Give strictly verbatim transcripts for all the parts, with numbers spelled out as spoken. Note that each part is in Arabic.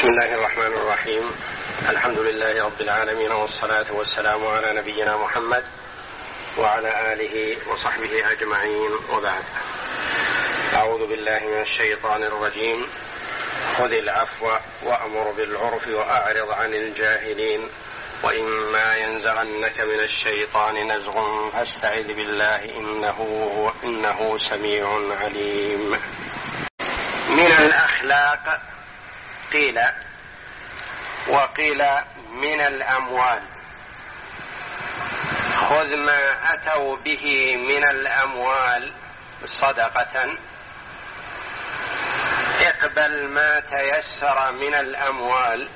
بسم الله الرحمن الرحيم. الحمد لله رب العالمين، والصلاة والسلام على نبينا محمد وعلى آله وصحبه أجمعين، وبعد. أعوذ بالله من الشيطان الرجيم. خذ العفو وأمر بالعرف وأعرض عن الجاهلين، وإما ينزغنك من الشيطان نزغ فاستعذ بالله إنه هو إنه سميع عليم. من الأخلاق قيل، وقيل من الأموال. خذ ما أتوا به من الأموال صدقة، اقبل ما تيسر من الأموال،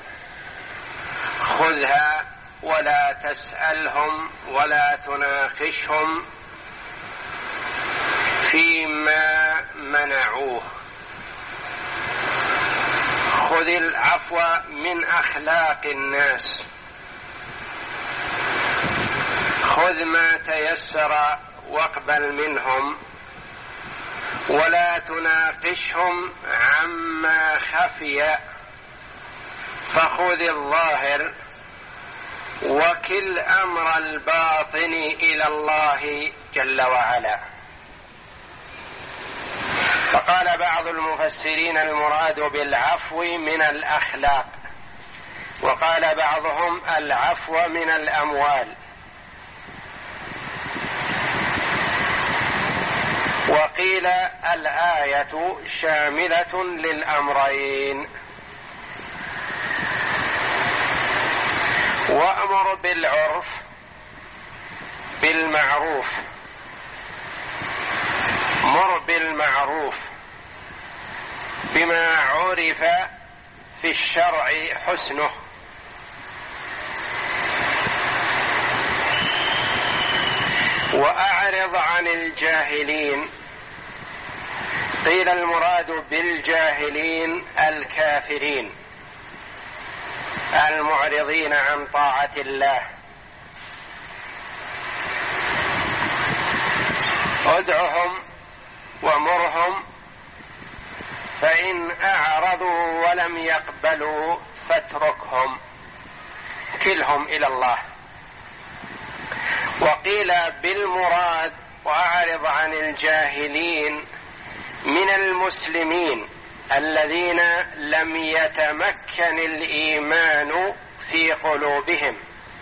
خذها ولا تسألهم ولا تناقشهم فيما منعوه. خذ العفو من أخلاق الناس، خذ ما تيسر واقبل منهم، ولا تناقشهم عما خفي، فخذ الظاهر وكل أمر الباطن إلى الله جل وعلا. فقال بعض المفسرين المراد بالعفو من الأخلاق، وقال بعضهم العفو من الأموال، وقيل الآية شاملة للأمرين. وأمر بالعرف بالمعروف، مر بالمعروف بما عرف في الشرع حسنه، وأعرض عن الجاهلين. قيل المراد بالجاهلين الكافرين المعرضين عن طاعة الله. ادعهم ومرهم، فإن أعرضوا ولم يقبلوا فاتركهم، كلهم إلى الله. وقيل بالمراد وأعرض عن الجاهلين من المسلمين الذين لم يتمكن الإيمان في قلوبهم.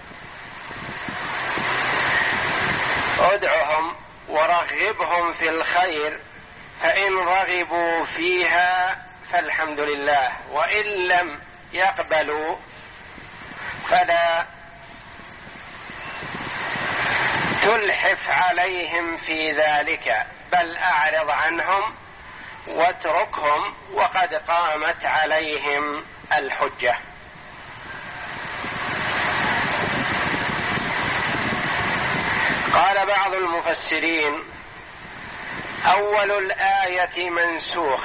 ادعهم ورغبهم في الخير، فإن رغبوا فيها فالحمد لله، وإن لم يقبلوا فلا تلحف عليهم في ذلك، بل أعرض عنهم واتركهم وقد قامت عليهم الحجة. قال بعض المفسرين أول الآية منسوخ،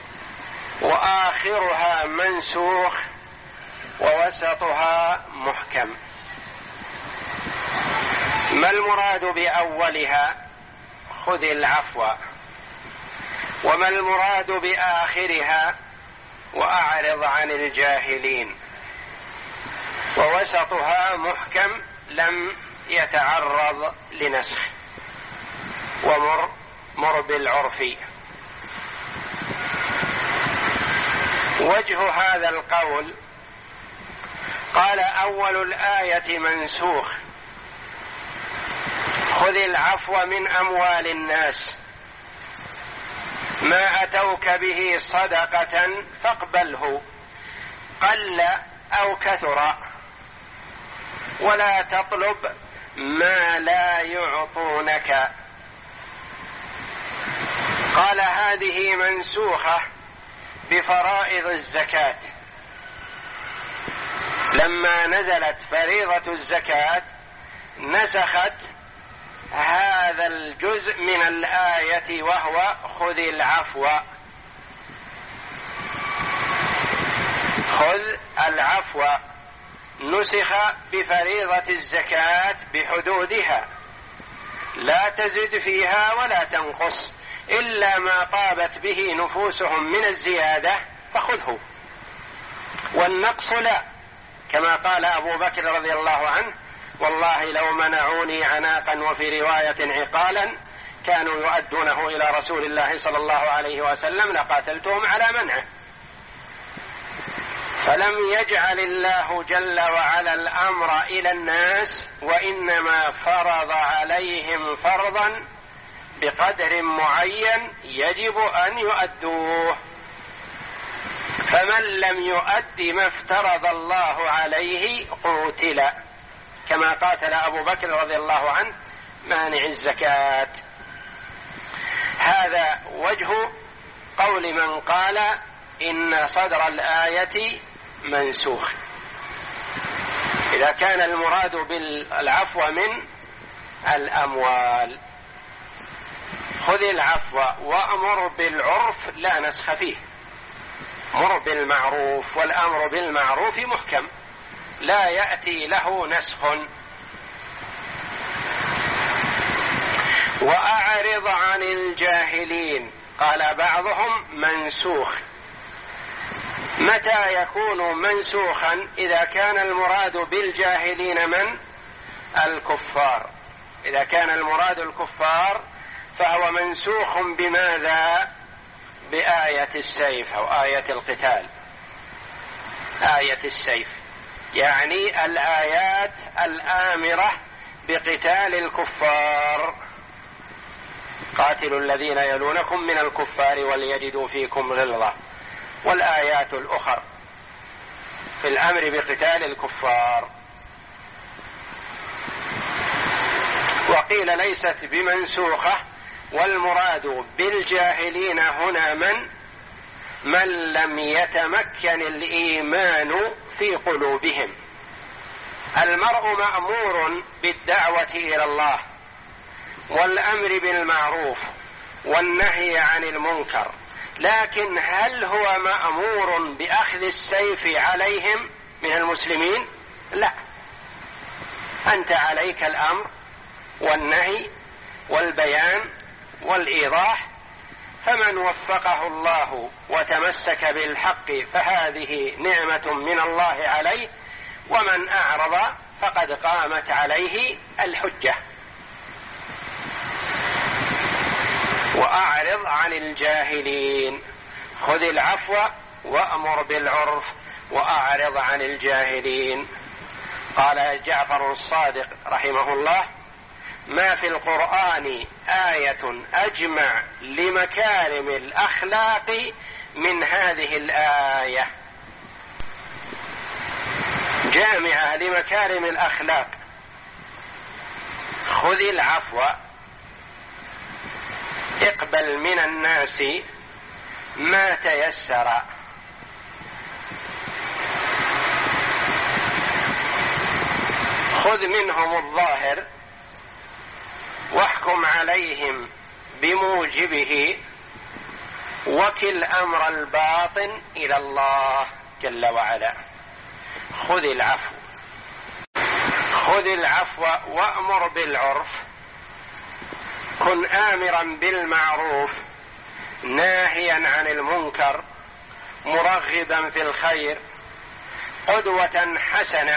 وآخرها منسوخ، ووسطها محكم. ما المراد بأولها؟ خذ العفو. وما المراد بآخرها؟ وأعرض عن الجاهلين. ووسطها محكم لم يتعرض لنسخ. ومر مر بالعرف. وجه هذا القول، قال أول الآية منسوخ، خذ العفو من أموال الناس، ما أتوك به صدقة فاقبله قل أو كثر، ولا تطلب ما لا يعطونك. قال هذه منسوخة بفرائض الزكاة، لما نزلت فريضة الزكاة نسخت هذا الجزء من الآية، وهو خذ العفو. خذ العفو نسخ بفريضة الزكاة بحدودها، لا تزد فيها ولا تنقص، إلا ما طابت به نفوسهم من الزيادة فخذه، والنقص لا، كما قال أبو بكر رضي الله عنه: والله لو منعوني عناقا وفي رواية عقالا كانوا يؤدونه إلى رسول الله صلى الله عليه وسلم لقاتلتهم على منعه. فلم يجعل الله جل وعلا الأمر إلى الناس، وإنما فرض عليهم فرضا بقدر معين يجب أن يؤدوه، فمن لم يؤد ما افترض الله عليه قتل، كما قاتل أبو بكر رضي الله عنه مانع الزكاة. هذا وجه قول من قال إن صدر الآية منسوخ، إذا كان المراد بالعفو من الأموال. خذ العفو وأمر بالعرف لا نسخ فيه، مر بالمعروف، والأمر بالمعروف محكم لا يأتي له نسخ. وأعرض عن الجاهلين، قال بعضهم منسوخ. متى يكون منسوخا؟ إذا كان المراد بالجاهلين من؟ الكفار. إذا كان المراد الكفار فهو منسوخ بماذا؟ بآية السيف أو آية القتال، آية السيف، يعني الآيات الآمرة بقتال الكفار. قاتلوا الذين يلونكم من الكفار وليجدوا فيكم غلظة، والآيات الأخرى في الأمر بقتال الكفار. وقيل ليست بمنسوخة، والمراد بالجاهلين هنا من من لم يتمكن الإيمان في قلوبهم. المرء مأمور بالدعوة إلى الله والأمر بالمعروف والنهي عن المنكر، لكن هل هو مأمور بأخذ السيف عليهم من المسلمين؟ لا، أنت عليك الأمر والنهي والبيان والإيضاح، فمن وفقه الله وتمسك بالحق فهذه نعمة من الله عليه، ومن أعرض فقد قامت عليه الحجة. وأعرض عن الجاهلين، خذ العفو وأمر بالعرف وأعرض عن الجاهلين. قال جعفر الصادق رحمه الله: ما في القرآن آية أجمع لمكارم الأخلاق من هذه الآية، جامعة لمكارم الأخلاق. خذ العفو، اقبل من الناس ما تيسر، خذ منهم الظاهر واحكم عليهم بموجبه، وكل أمر الباطن إلى الله جل وعلا. خذ العفو، خذ العفو وأمر بالعرف، كن آمرا بالمعروف ناهيا عن المنكر، مرغبا في الخير، قدوة حسنة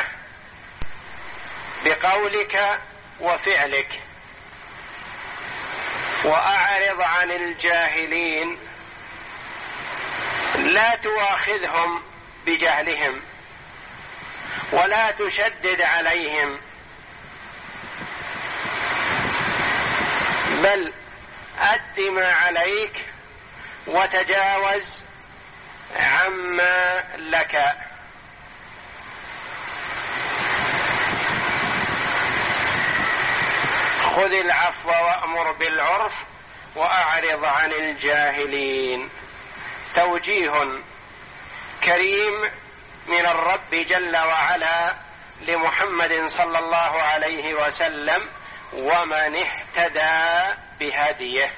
بقولك وفعلك. وأعرض عن الجاهلين، لا تواخذهم بجهلهم ولا تشدد عليهم، بل أد ما عليك وتجاوز عما لك. خذ العفو وأمر بالعرف وأعرض عن الجاهلين. توجيه كريم من الرب جل وعلا لمحمد صلى الله عليه وسلم ومن اهتدى بهديه.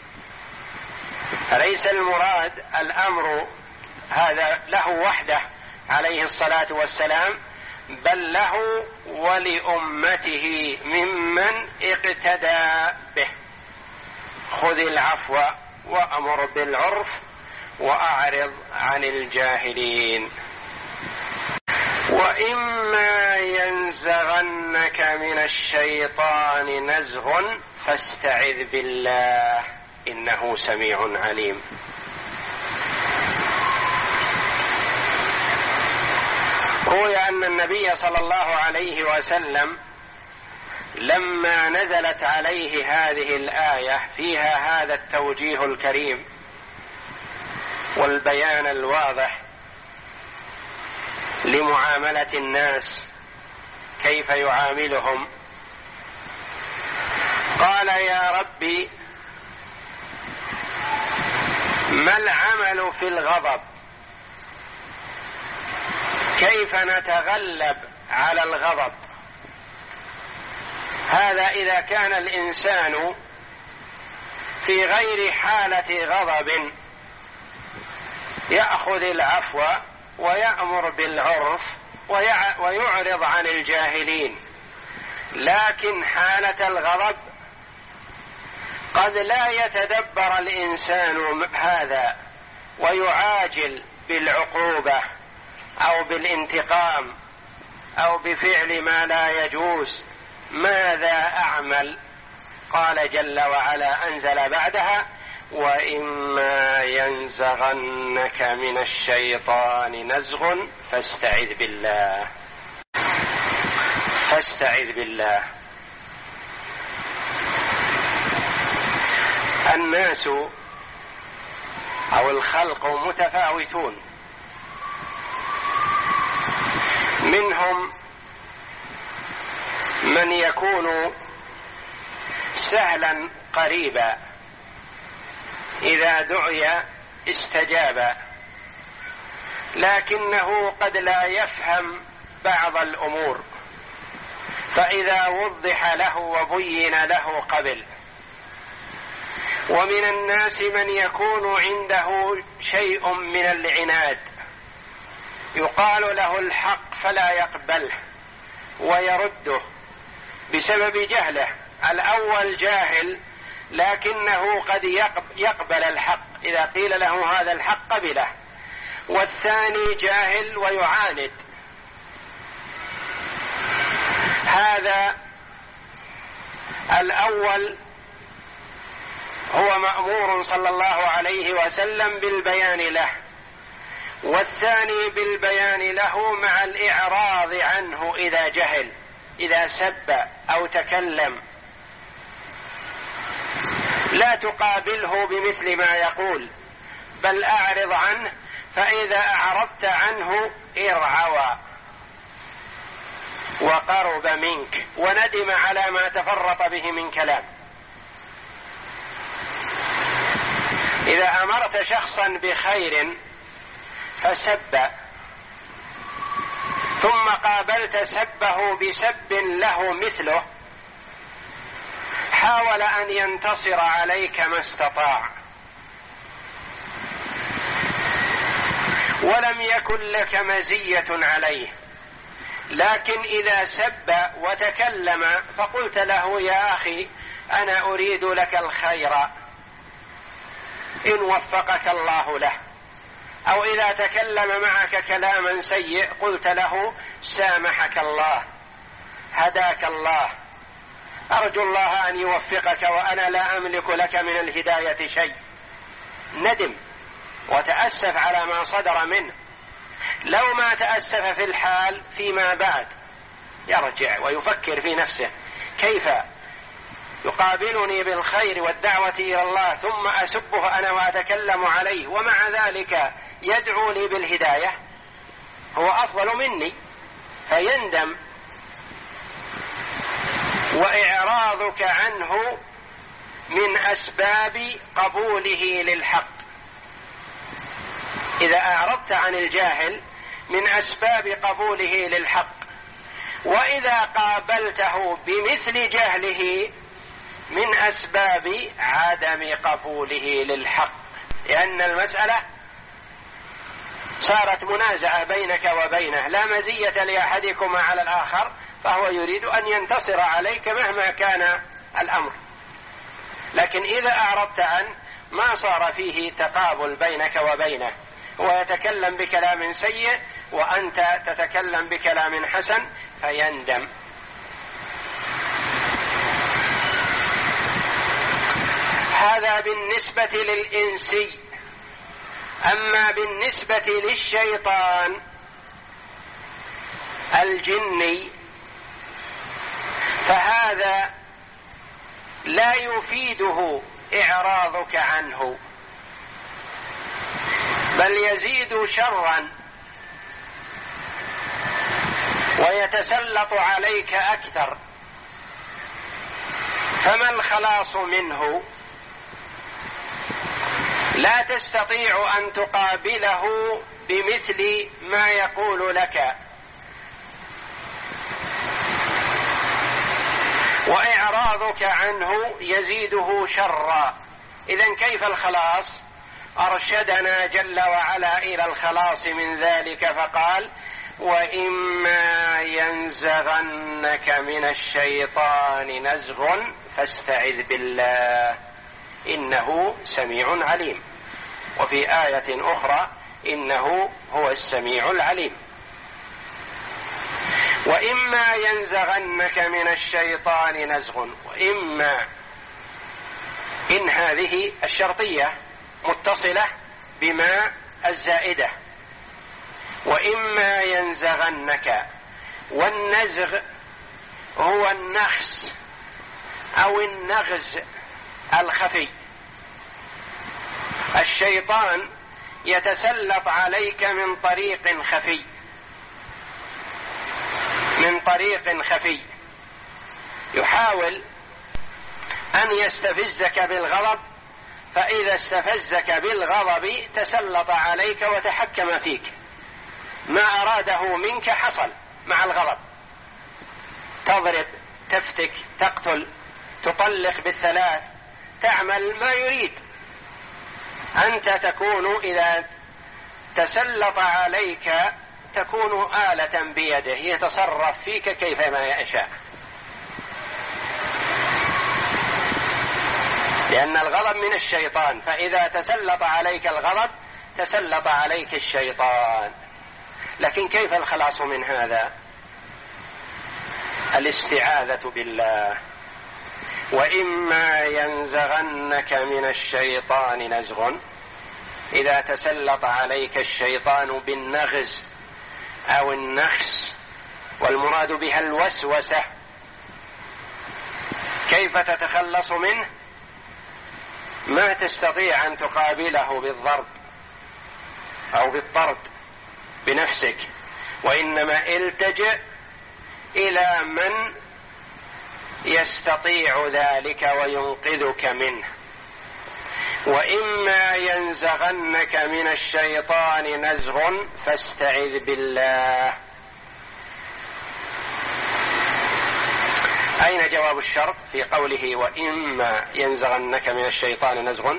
فليس المراد الأمر هذا له وحده عليه الصلاة والسلام، بل له ولأمته ممن اقتدى به. خذ العفو وأمر بالعرف وأعرض عن الجاهلين. وإما ينزغنك من الشيطان نزغ فاستعذ بالله إنه سميع عليم. روي أن النبي صلى الله عليه وسلم لما نزلت عليه هذه الآية فيها هذا التوجيه الكريم والبيان الواضح لمعاملة الناس كيف يعاملهم، قال يا ربي ما العمل في الغضب؟ كيف نتغلب على الغضب؟ هذا إذا كان الإنسان في غير حالة غضب يأخذ العفو ويأمر بالعرف ويعرض عن الجاهلين، لكن حالة الغضب قد لا يتدبر الإنسان هذا ويعاجل بالعقوبة أو بالانتقام أو بفعل ما لا يجوز. ماذا أعمل؟ قال جل وعلا أنزل بعدها وإما ينزغنك من الشيطان نزغ فاستعذ بالله. فاستعذ بالله. الناس أو الخلق متفاوتون، منهم من يكون سهلا قريبا إذا دعي استجاب، لكنه قد لا يفهم بعض الأمور، فإذا وضح له وبين له قبل. ومن الناس من يكون عنده شيء من العناد، يقال له الحق فلا يقبله ويرده بسبب جهله. الأول جاهل لكنه قد يقبل الحق، إذا قيل له هذا الحق قبله، والثاني جاهل ويعاند. هذا الأول هو مأمور صلى الله عليه وسلم بالبيان له، والثاني بالبيان له مع الإعراض عنه إذا جهل، إذا سب أو تكلم لا تقابله بمثل ما يقول، بل أعرض عنه، فإذا أعرضت عنه ارعوى وقرب منك وندم على ما تفرط به من كلام. إذا أمرت شخصا بخير فسب ثم قابلت سبه بسب له مثله، حاول أن ينتصر عليك ما استطاع، ولم يكن لك مزية عليه، لكن إذا سب وتكلم فقلت له يا أخي أنا أريد لك الخير إن وفقك الله له، أو إذا تكلم معك كلاما سيء قلت له سامحك الله هداك الله، أرجو الله أن يوفقك وأنا لا أملك لك من الهداية شيء. ندم وتأسف على ما صدر منه. لو ما تأسف في الحال فيما بعد يرجع ويفكر في نفسه كيف يقابلني بالخير والدعوة إلى الله ثم أسبه أنا وأتكلم عليه ومع ذلك يدعو لي بالهداية، هو أفضل مني، فيندم. وإعراضك عنه من أسباب قبوله للحق. إذا أعرضت عن الجاهل من أسباب قبوله للحق، وإذا قابلته بمثل جهله من أسباب عدم قبوله للحق، لأن المسألة صارت منازعة بينك وبينه، لا مزية لأحدكما على الآخر، فهو يريد أن ينتصر عليك مهما كان الأمر. لكن إذا أعرضت عنه ما صار فيه تقابل بينك وبينه، هو يتكلم بكلام سيء وأنت تتكلم بكلام حسن فيندم. هذا بالنسبة للإنسي. أما بالنسبة للشيطان الجني فهذا لا يفيده إعراضك عنه، بل يزيد شرا ويتسلط عليك أكثر. فما الخلاص منه؟ لا تستطيع أن تقابله بمثل ما يقول لك، وإعراضك عنه يزيده شرا. إذن كيف الخلاص؟ أرشدنا جل وعلا إلى الخلاص من ذلك فقال: وإما ينزغنك من الشيطان نزغ فاستعذ بالله إنه سميع عليم. وفي آية أخرى: إنه هو السميع العليم. وإما ينزغنك من الشيطان نزغ، وإما إن هذه الشرطية متصلة بما الزائدة، وإما ينزغنك، والنزغ هو النخس أو النغز الخفي. الشيطان يتسلط عليك من طريق خفي، من طريق خفي يحاول أن يستفزك بالغضب، فإذا استفزك بالغضب تسلط عليك وتحكم فيك. ما أراده منك حصل مع الغضب، تضرب، تفتك، تقتل، تطلق بالثلاث، تعمل ما يريد. أنت تكون إذا تسلط عليك تكون آلة بيده يتصرف فيك كيفما يشاء، لأن الغضب من الشيطان، فإذا تسلط عليك الغضب تسلط عليك الشيطان. لكن كيف الخلاص من هذا؟ الاستعاذة بالله. وإما ينزغنك من الشيطان نزغ، إذا تسلط عليك الشيطان بالنغز أو النخس، والمراد بها الوسوسة، كيف تتخلص منه؟ ما تستطيع أن تقابله بالضرب أو بالطرد بنفسك، وإنما التجئ إلى من يستطيع ذلك وينقذك منه. وإما ينزغنك من الشيطان نزغ فاستعذ بالله. أين جواب الشرط في قوله وإما ينزغنك من الشيطان نزغ؟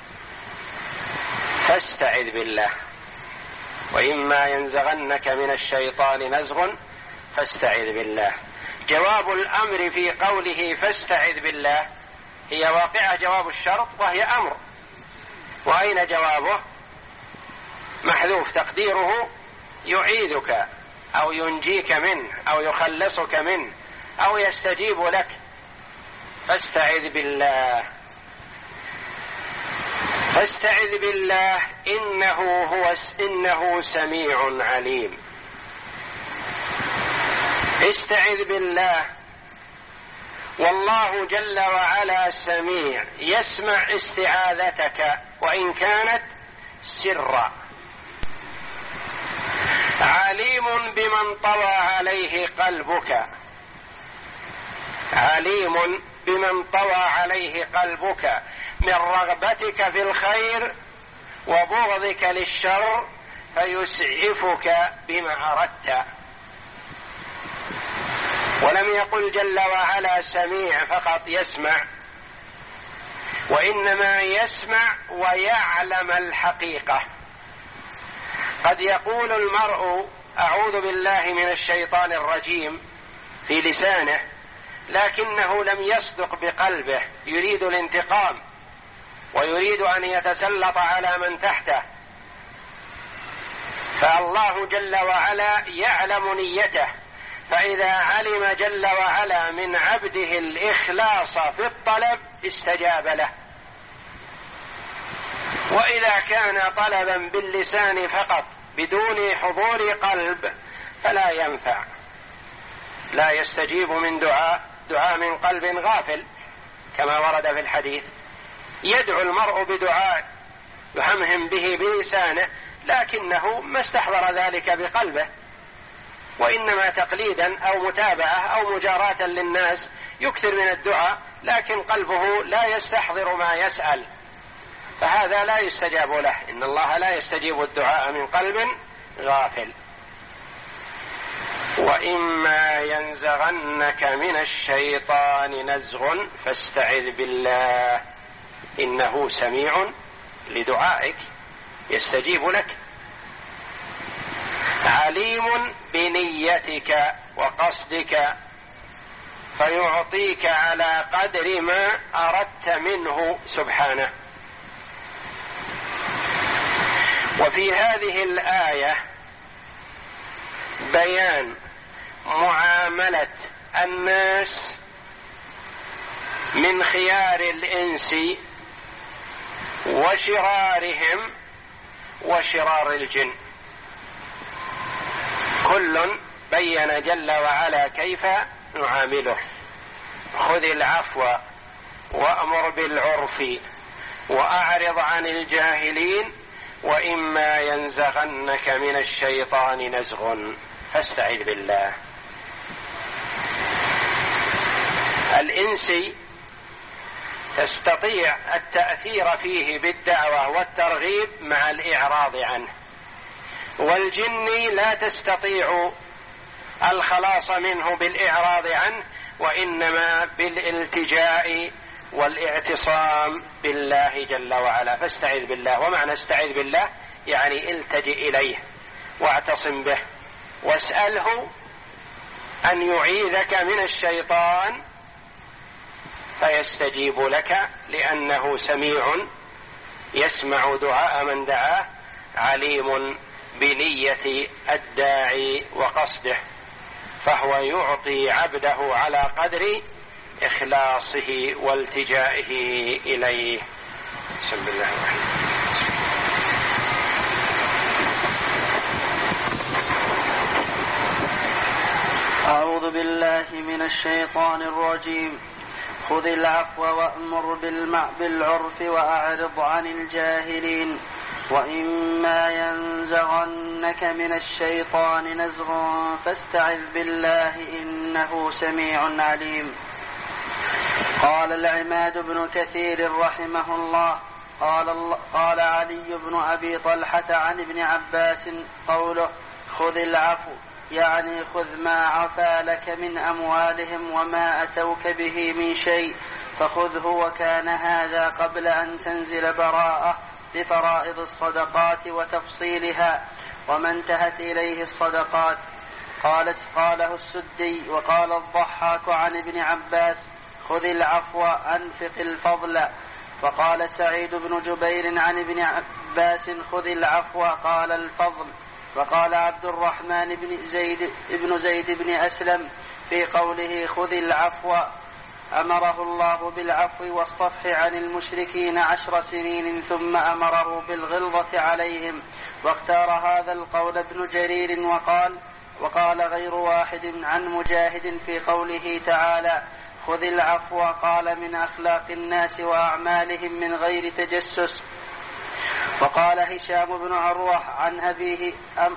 فاستعذ بالله. وإما ينزغنك من الشيطان نزغ فاستعذ بالله. جواب الأمر في قوله فاستعذ بالله هي واقعة جواب الشرط وهي أمر. وأين جوابه؟ محذوف تقديره يعيذك أو ينجيك منه أو يخلصك منه أو يستجيب لك. فاستعذ بالله، فاستعذ بالله إنه هو إنه سميع عليم. استعذ بالله، والله جل وعلا سميع، يسمع استعاذتك وإن كانت سرا، عليم بمن طوى عليه قلبك، عليم بمن طوى عليه قلبك من رغبتك في الخير وبغضك للشر، فيسعفك بما أردت. ولم يقل جل وعلا سميع فقط يسمع، وإنما يسمع ويعلم الحقيقة. قد يقول المرء أعوذ بالله من الشيطان الرجيم في لسانه، لكنه لم يصدق بقلبه، يريد الانتقام ويريد أن يتسلط على من تحته، فالله جل وعلا يعلم نيته، فإذا علم جل وعلا من عبده الإخلاص في الطلب استجاب له. وإذا كان طلبا باللسان فقط بدون حضور قلب فلا ينفع، لا يستجيب من دعاء دعاء من قلب غافل كما ورد في الحديث. يدعو المرء بدعاء يهمهم به بلسانه لكنه ما استحضر ذلك بقلبه، وإنما تقليدا أو متابعة أو مجاراة للناس يكثر من الدعاء لكن قلبه لا يستحضر ما يسأل، فهذا لا يستجاب له. إن الله لا يستجيب الدعاء من قلب غافل. وإما ينزغنك من الشيطان نزغ فاستعذ بالله إنه سميع لدعائك يستجيب لك، عليم بنيتك وقصدك فيعطيك على قدر ما أردت منه سبحانه. وفي هذه الآية بيان معاملة الناس من خيار الإنس وشرارهم وشرار الجن، كل بين جل وعلا كيف نعامله. خذ العفو وأمر بالعرف وأعرض عن الجاهلين وإما ينزغنك من الشيطان نزغ فاستعذ بالله. الإنسي تستطيع التأثير فيه بالدعوة والترغيب مع الإعراض عنه، والجن لا تستطيع الخلاص منه بالإعراض عنه وإنما بالالتجاء والاعتصام بالله جل وعلا. فاستعذ بالله، ومعنى استعذ بالله يعني التجئ إليه واعتصم به واسأله أن يعيذك من الشيطان فيستجيب لك، لأنه سميع يسمع دعاء من دعاه، عليم بنية الداعي وقصده، فهو يعطي عبده على قدر إخلاصه والتجائه إليه. بسم الله الرحمن الرحيم. أعوذ بالله من الشيطان الرجيم. خذ العفو وأمر بالعرف وأعرض عن الجاهلين وإما ينزغنك من الشيطان نزغ فاستعذ بالله إنه سميع عليم. قال العماد بن كثير رحمه الله قال, الله قال علي بن أبي طلحة عن ابن عباس قوله خذ العفو يعني خذ ما عفا لك من أموالهم وما أتوك به من شيء فخذه، وكان هذا قبل أن تنزل براءة لفرائض الصدقات وتفصيلها وما انتهت إليه الصدقات. قالت قاله السدي. وقال الضحاك عن ابن عباس خذ العفو أنفق الفضل. وقال سعيد بن جبير عن ابن عباس خذ العفو قال الفضل. وقال عبد الرحمن بن زيد ابن زيد بن أسلم في قوله خذ العفو أمره الله بالعفو والصفح عن المشركين عشر سنين ثم أمره بالغلظة عليهم. واختار هذا القول ابن جرير وقال وقال غير واحد عن مجاهد في قوله تعالى خذ العفو قال من أخلاق الناس وأعمالهم من غير تجسس. وقال هشام بن عروة عن أبيه أم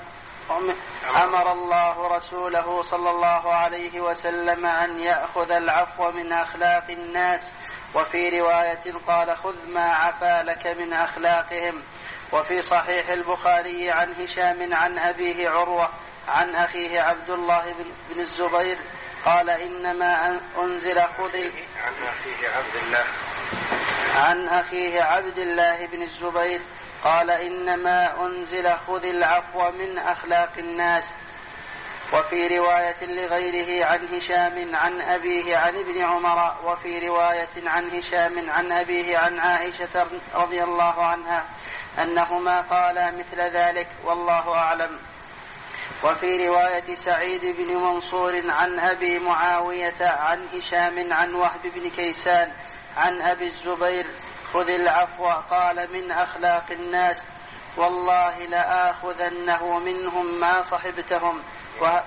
أمر الله رسوله صلى الله عليه وسلم أن يأخذ العفو من أخلاق الناس. وفي رواية قال خذ ما عفا لك من أخلاقهم. وفي صحيح البخاري عن هشام عن أبيه عروة عن أخيه عبد الله بن الزبير قال إنما أنزل خذ عن أخيه عبد الله عن أخيه عبد الله بن الزبير قال إنما أنزل خذ العفو من أخلاق الناس. وفي رواية لغيره عن هشام عن أبيه عن ابن عمر. وفي رواية عن هشام عن أبيه عن عائشة رضي الله عنها أنهما قالا مثل ذلك والله أعلم. وفي رواية سعيد بن منصور عن أبي معاوية عن هشام عن وهب بن كيسان عن أبي الزبير خذ العفو قال من أخلاق الناس والله لآخذنه منهم ما صحبتهم وه...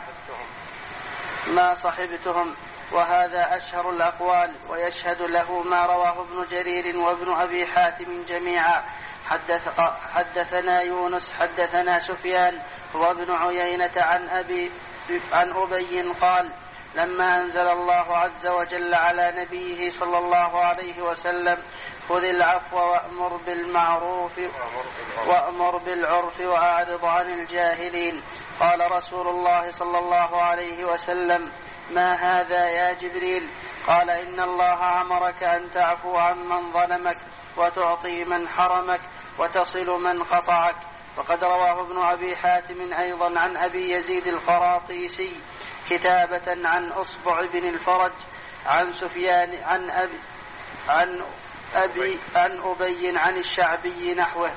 ما صحبتهم وهذا أشهر الأقوال. ويشهد له ما رواه ابن جرير وابن أبي حاتم جميعا. حدث... حدثنا يونس حدثنا سفيان وابن عيينة عن أبي عن أبي قال لما أنزل الله عز وجل على نبيه صلى الله عليه وسلم خذ العفو وأمر بالمعروف وأمر بالعرف وأعرض عن الجاهلين قال رسول الله صلى الله عليه وسلم ما هذا يا جبريل؟ قال إن الله أمرك أن تعفو عمن ظلمك وتعطي من حرمك وتصل من قطعك. وقد رواه ابن أبي حاتم أيضا عن أبي يزيد القراطيسي كتابة عن أصبع بن الفرج عن سفيان عن أبي عن أبي عن أبي عن الشعبي نحوه،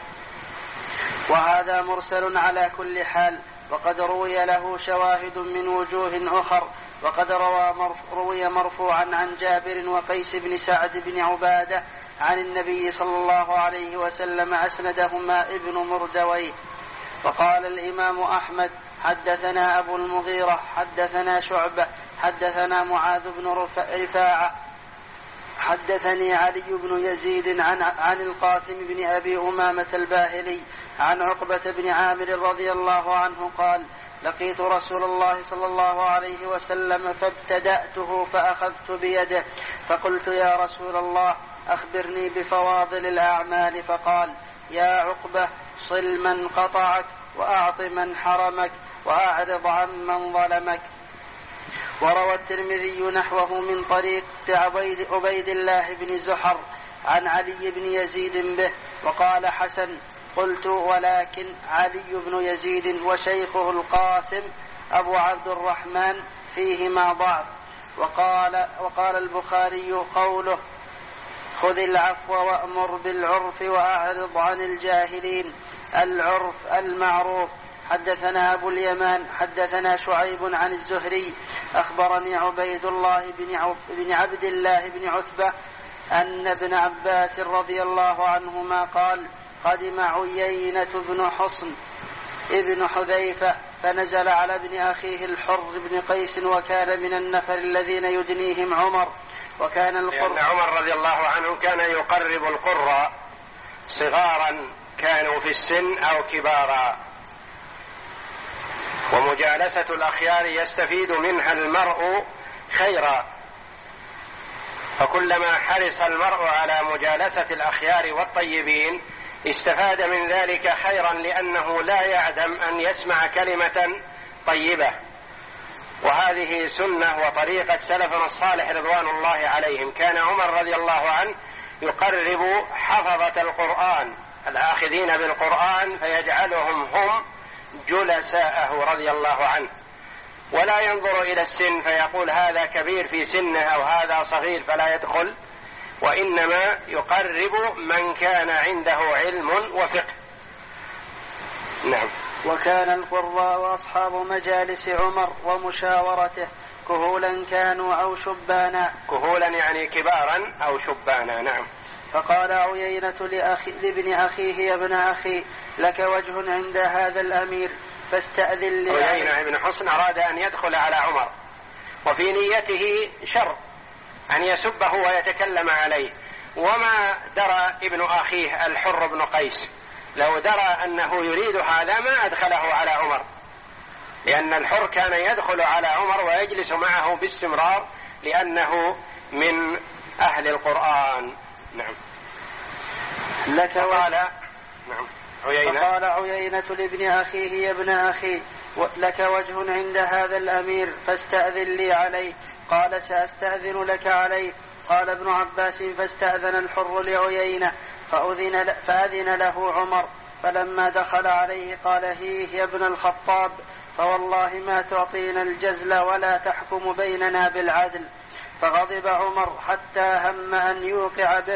وهذا مرسل على كل حال. وقد روي له شواهد من وجوه أخر. وقد روى مرف روي مرفوعا عن جابر وقيس بن سعد بن عبادة عن النبي صلى الله عليه وسلم أسندهما ابن مردويه. وقال الإمام أحمد حدثنا أبو المغيرة حدثنا شعبة حدثنا معاذ بن رفاعة حدثني علي بن يزيد عن, عن القاسم بن أبي أمامة الباهلي عن عقبة بن عامر رضي الله عنه قال لقيت رسول الله صلى الله عليه وسلم فابتدأته فأخذت بيده فقلت يا رسول الله أخبرني بفواضل الأعمال فقال يا عقبة صل من قطعك وأعط من حرمك وأعرض عن من ظلمك. وروى الترمذي نحوه من طريق عبيد, عبيد الله بن زحر عن علي بن يزيد به وقال حسن. قلت ولكن علي بن يزيد وشيخه القاسم أبو عبد الرحمن فيهما ضعف. وقال, وقال البخاري قوله خذ العفو وأمر بالعرف وأعرض عن الجاهلين العرف المعروف. حدثنا أبو اليمان حدثنا شعيب عن الزهري أخبرني عبيد الله بن عبد الله بن عتبة أن ابن عباس رضي الله عنهما قال قدم عيينة بن حصن ابن حذيفة فنزل على ابن أخيه الحر بن قيس وكان من النفر الذين يدنيهم عمر. وكان القر... لأن عمر رضي الله عنه كان يقرب القراء صغارا كانوا في السن أو كبارا، ومجالسة الأخيار يستفيد منها المرء خيرا، فكلما حرص المرء على مجالسة الأخيار والطيبين استفاد من ذلك خيرا، لأنه لا يعدم أن يسمع كلمة طيبة. وهذه سنة وطريقة سلفنا الصالح رضوان الله عليهم. كان عمر رضي الله عنه يقرب حفظة القرآن الآخذين بالقرآن فيجعلهم هم جلساءه رضي الله عنه، ولا ينظر إلى السن فيقول هذا كبير في سنه أو هذا صغير فلا يدخل، وإنما يقرب من كان عنده علم وفقه. نعم. وكان القراء وأصحاب مجالس عمر ومشاورته كهولا كانوا أو شبانا. كهولا يعني كبارا أو شبانا. نعم. فقال عيينة لأخي لابن أخيه يا ابن أخي لك وجه عند هذا الأمير فاستأذن لي. عيينة بن حصن أراد أن يدخل على عمر وفي نيته شر أن يسبه ويتكلم عليه، وما درى ابن أخيه الحر بن قيس، لو درى أنه يريد هذا ما أدخله على عمر، لأن الحر كان يدخل على عمر ويجلس معه باستمرار لأنه من أهل القرآن. نعم. لك وقال نعم عيينة فقال عيينة لابن أخيه يا ابن أخي لك وجه عند هذا الأمير فاستأذن لي عليه. قال سأستأذن لك عليه. قال ابن عباس فاستأذن الحر لعيينة فأذن, فأذن له عمر، فلما دخل عليه قال هيه يا ابن الخطاب فوالله ما تعطينا الجزل ولا تحكم بيننا بالعدل. فغضب عمر حتى هم أن يوقع به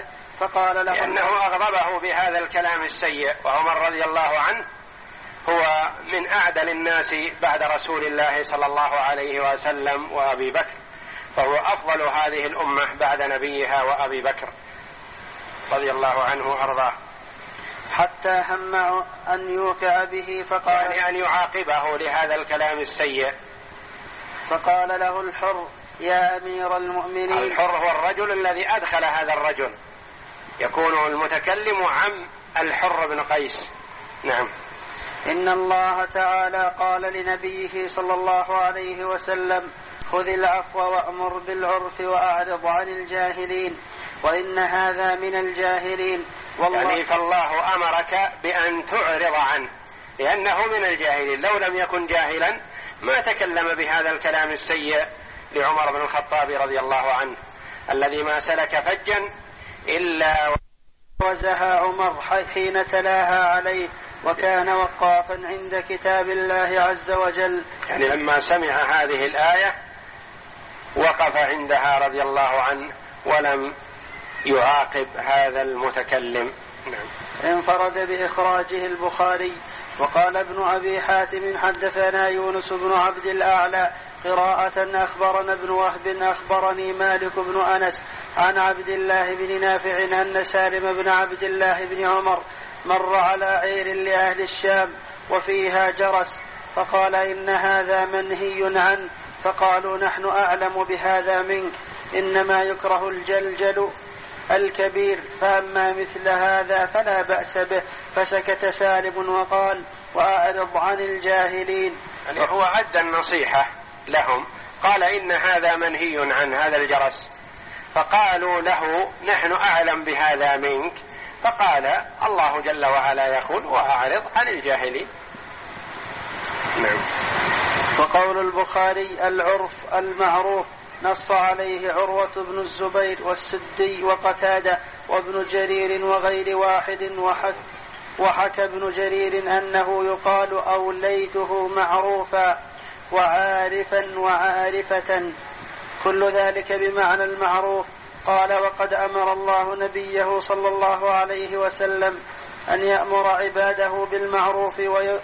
فقال له لأنه أغضبه بهذا الكلام السيء. وعمر رضي الله عنه هو من أعدل الناس بعد رسول الله صلى الله عليه وسلم وأبي بكر، فهو أفضل هذه الأمة بعد نبيها وأبي بكر رضي الله عنه وأرضاه. حتى هم أن يوقع به فقال يعني أن يعاقبه لهذا الكلام السيء. فقال له الحر: يا أمير المؤمنين. الحر هو الرجل الذي أدخل هذا الرجل، يكون المتكلم عم الحر بن قيس. نعم. إن الله تعالى قال لنبيه صلى الله عليه وسلم: خذ العفو وأمر بالعرف وأعرض عن الجاهلين، وإن هذا من الجاهلين. والله يعني فالله أمرك بأن تعرض عنه لأنه من الجاهلين، لو لم يكن جاهلا ما تكلم بهذا الكلام السيء لعمر بن الخطاب رضي الله عنه الذي ما سلك فجا إلا وزها عمر حين تلاها عليه، وكان وقافا عند كتاب الله عز وجل. يعني لما سمع هذه الآية وقف عندها رضي الله عنه ولم يعاقب هذا المتكلم. نعم. انفرد بإخراجه البخاري. وقال ابن أبي حاتم: حدثنا يونس بن عبد الأعلى قراءة أخبرنا ابن وهب أخبرني مالك بن أنس عن عبد الله بن نافع أن سالم بن عبد الله بن عمر مر على عير لأهل الشام وفيها جرس، فقال: إن هذا منهي عنه. فقالوا: نحن أعلم بهذا منك، إنما يكره الجلجل الكبير، فأما مثل هذا فلا بأس به. فسكت سالم وقال: وأعرض عن الجاهلين. يعني هو أدى النصيحة لهم، قال: إن هذا منهي عن هذا الجرس. فقالوا له: نحن أعلم بهذا منك. فقال: الله جل وعلا يقول: وأعرض عن الجاهلين. نعم. وقول البخاري: العرف المعروف، نص عليه عروة بن الزبير والسدي وقتادة وابن جرير وغير واحد. وحك وحكى ابن جرير أنه يقال: أوليته معروفا وعارفا وعارفة، كل ذلك بمعنى المعروف. قال: وقد أمر الله نبيه صلى الله عليه وسلم أن يأمر عباده بالمعروف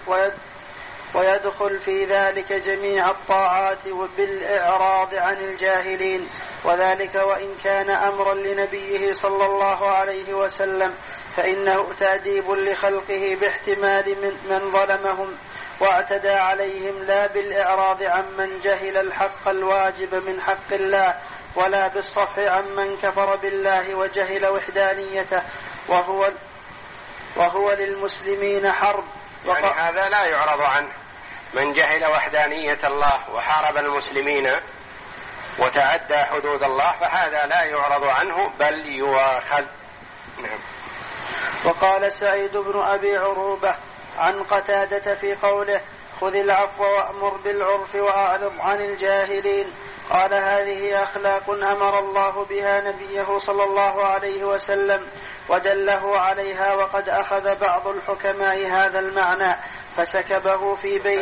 ويدخل في ذلك جميع الطاعات وبالإعراض عن الجاهلين، وذلك وإن كان أمرا لنبيه صلى الله عليه وسلم فإنه تأديب لخلقه باحتمال من, من ظلمهم واعتدى عليهم، لا بالإعراض عن من جهل الحق الواجب من حق الله، ولا بالصفح عن من كفر بالله وجهل وحدانيته، وهو, وهو للمسلمين حرب. يعني هذا لا يعرض عنه، من جهل وحدانية الله وحارب المسلمين وتعدى حدود الله فهذا لا يعرض عنه بل يؤاخذ. نعم. وقال سعيد بن أبي عروبة عن قتادة في قوله: خذ العفو وأمر بالعرف وأعرض عن الجاهلين، قال: هذه أخلاق أمر الله بها نبيه صلى الله عليه وسلم ودله عليها، وقد أخذ بعض الحكماء هذا المعنى فسكبه في بيت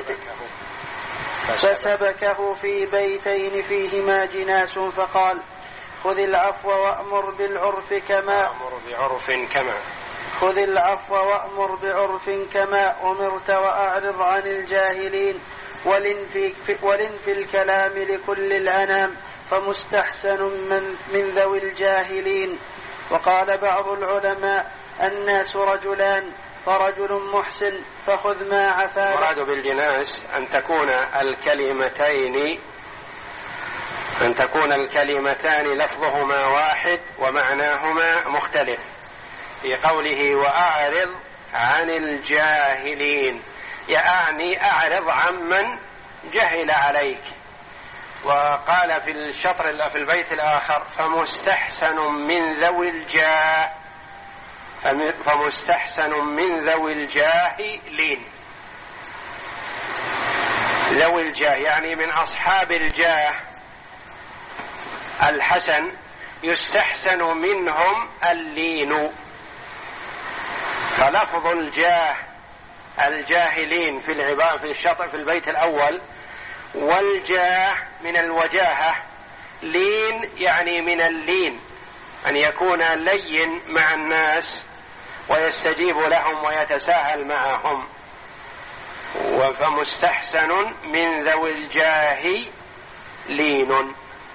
فسبكه في بيتين فيهما جناس، فقال: خذ العفو وأمر بالعرف كما بعرف كما خذ العفو وأمر بعرف كما أمرت وأعرض عن الجاهلين، ولن في, ولن في الكلام لكل الأنام، فمستحسن من, من ذوي الجاهلين. وقال بعض العلماء: الناس رجلان، فرجل محسن فخذ ما عفا. المراد بالجناس أن تكون الكلمتين أن تكون الكلمتان لفظهما واحد ومعناهما مختلف. في قوله: وأعرض عن الجاهلين، يعني أعرض عمن جهل عليك. وقال في الشطر في البيت الآخر: فمستحسن من ذوي الجاه فمستحسن من ذوي الجاهلين. ذوي الجاه يعني من أصحاب الجاه الحسن، يستحسن منهم اللين. فلفظ الجاه الجاهلين في العبارة في الشطر في البيت الأول، والجاه من الوجاهة، لين يعني من اللين أن يكون لين مع الناس ويستجيب لهم ويتساهل معهم، فمستحسن من ذوي الجاه لين.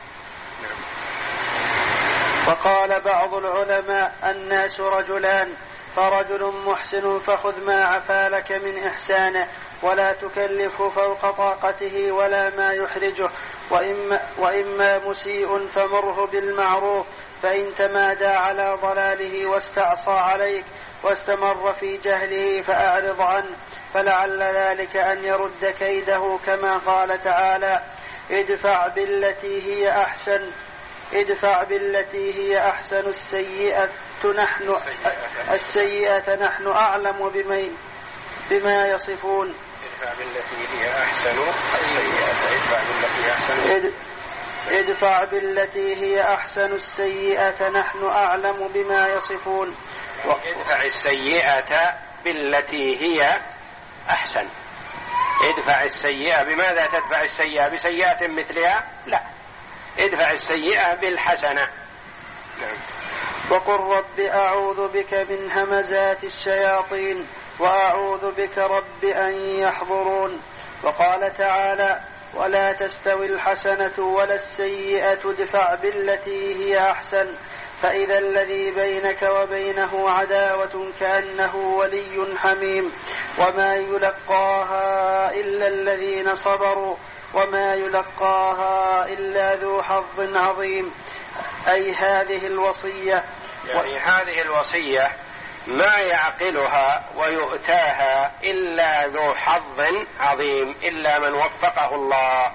وقال بعض العلماء: الناس رجلان، فرجل محسن فخذ ما عفا لك من إحسانه ولا تكلفه فوق طاقته ولا ما يحرجه، وإما, وإما مسيء فمره بالمعروف، فإن تمادى على ضلاله واستعصى عليك واستمر في جهله فأعرض عنه، فلعل ذلك أن يرد كيده، كما قال تعالى: ادفع بالتي هي أحسن ادفع بالتي هي أحسن السيئة نحن السيئة نحن أعلم بما بما يصفون. ادفع بالتي هي أحسن السيئة ادفع بالتي أحسن ادفع بالتي هي أحسن السيئة نحن أعلم بما يصفون. ادفع السيئة بالتي هي أحسن. ادفع السيئة، بماذا تدفع السيئة؟ بسيئة مثلها؟ لا، ادفع السيئة بالحسنة. نعم. وقل رب أعوذ بك من همزات الشياطين وأعوذ بك رب أن يحضرون. وقال تعالى: ولا تستوي الحسنة ولا السيئة ادفع بالتي هي أحسن، فإذا الذي بينك وبينه عداوة كأنه ولي حميم، وما يلقاها إلا الذين صبروا وما يلقاها إلا ذو حظ عظيم. أي هذه الوصية، يعني هذه الوصية ما يعقلها ويؤتاها إلا ذو حظ عظيم، إلا من وفقه الله.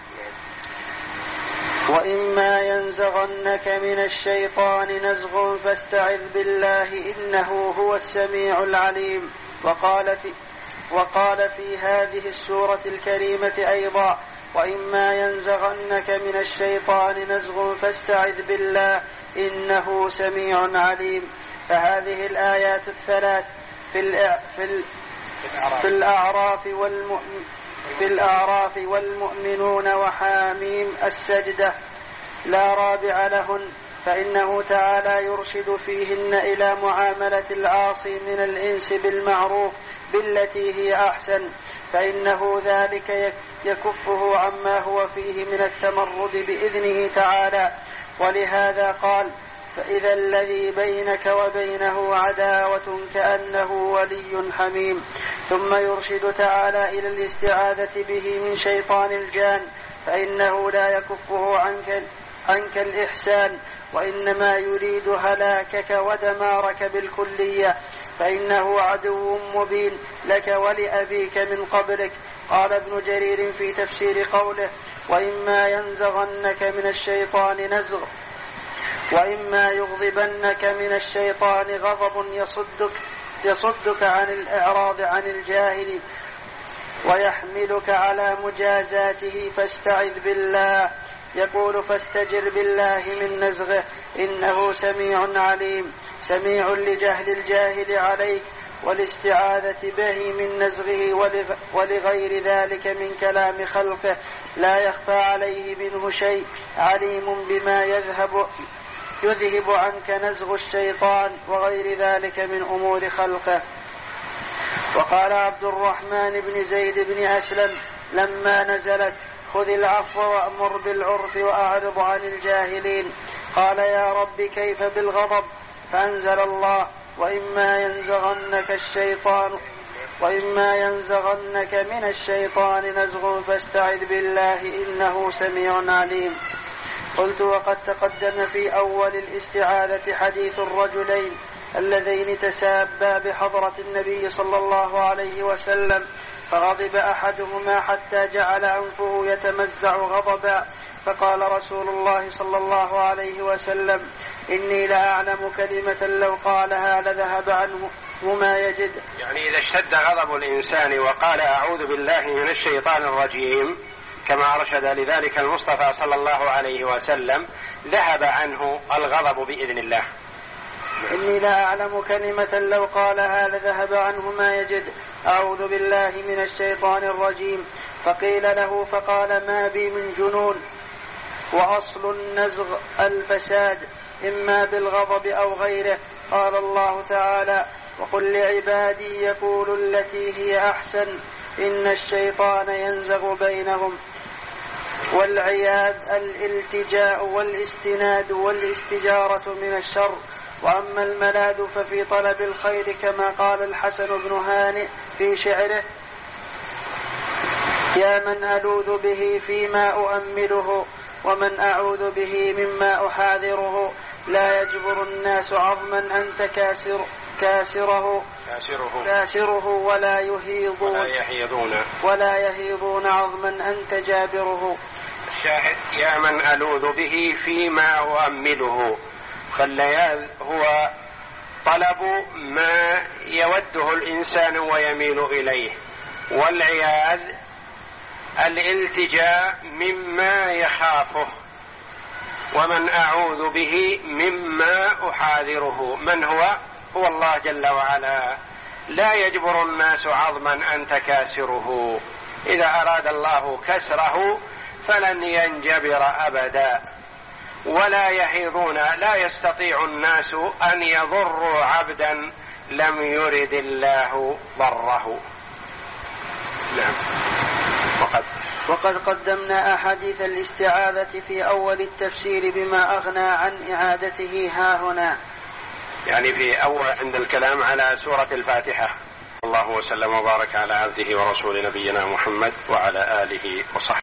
وإما ينزغنك من الشيطان نزغ فاستعذ بالله إنه هو السميع العليم. وقال في, وقال في هذه السورة الكريمة أيضا: وإما ينزغنك من الشيطان نزغ فاستعذ بالله إنه سميع عليم. فهذه الآيات الثلاث في, الأع... في, ال... في الأعراف والمؤمن في الأعراف والمؤمنون وحاميم السجدة لا رابع لهن، فإنه تعالى يرشد فيهن إلى معاملة العاصي من الإنس بالمعروف بالتي هي أحسن، فإنه ذلك يكفه عما هو فيه من التمرد بإذنه تعالى. ولهذا قال: فإذا الذي بينك وبينه عداوة كأنه ولي حميم. ثم يرشد تعالى إلى الاستعاذة به من شيطان الجان، فإنه لا يكفه عنك, عنك الإحسان، وإنما يريد هلاكك ودمارك بالكلية، فإنه عدو مبين لك ولأبيك من قبلك. قال ابن جرير في تفسير قوله: وإما ينزغنك من الشيطان نزغ وإما يغضبنك من الشيطان غضب يصدك, يصدك عن الإعراض عن الجاهل ويحملك على مجازاته فاستعذ بالله. يقول: فاستجر بالله من نزغه إنه سميع عليم، سميع لجهل الجاهل عليك والاستعاذة به من نزغه ولغير ذلك من كلام خلقه لا يخفى عليه منه شيء، عليم بما يذهب يذهب عنك نزغ الشيطان وغير ذلك من أمور خلقه. وقال عبد الرحمن بن زيد بن أسلم لما نزلت: خذ العفو وأمر بالعرف وأعرض عن الجاهلين، قال: يا رب كيف بالغضب؟ فأنزل الله: وإما ينزغنك الشيطان وإما ينزغنك من الشيطان نزغ فاستعذ بالله إنه سميع عليم. قلت: وقد تقدم في أول الاستعاذة حديث الرجلين اللذين تسابا بحضرة النبي صلى الله عليه وسلم، فغضب أحدهما حتى جعل أنفه يتمزع غضبا، فقال رسول الله صلى الله عليه وسلم: إني لأعلم كلمة لو قالها لذهب عنه ما يجد. يعني إذا اشتد غضب الإنسان وقال أعوذ بالله من الشيطان الرجيم كما أرشد لذلك المصطفى صلى الله عليه وسلم ذهب عنه الغضب بإذن الله. إني لا أعلم كلمة لو قالها لذهب عنه ما يجد، أعوذ بالله من الشيطان الرجيم. فقيل له فقال: ما بي من جنون، وأصل النزغ الفساد، إما بالغضب أو غيره. قال الله تعالى: وقل لعبادي يقولوا التي هي أحسن إن الشيطان ينزغ بينهم. والعياذ الالتجاء والاستناد والاستجارة من الشر. وأما الملاذ ففي طلب الخير، كما قال الحسن بن هانئ في شعره: يا من ألوذ به فيما أؤمله ومن أعوذ به مما أحاذره، لا يجبر الناس عظما أنت كاسر كاسره كاسره, كاسره ولا يهيضون ولا يهيضون ولا يهيضون عظما أنت جابره. الشاهد: يا من ألوذ به فيما أؤمله. فاللياذ هو طلب ما يوده الإنسان ويميل إليه، والعياذ الالتجاء مما يخافه، ومن أعوذ به مما أحاذره. من هو؟ هو الله جل وعلا. لا يجبر الناس عظما أنت كاسره. إذا أراد الله كسره فلن ينجبر أبدا. ولا يهيضون، لا يستطيع الناس أن يضروا عبدا لم يرد الله ضره. نعم. وقد وقد قدمنا أحاديث الاستعاذة في أول التفسير بما أغنى عن إعادته ها هنا، يعني في أول عند الكلام على سورة الفاتحة. الله وسلم وبارك على عبده ورسول نبينا محمد وعلى آله وصحبه.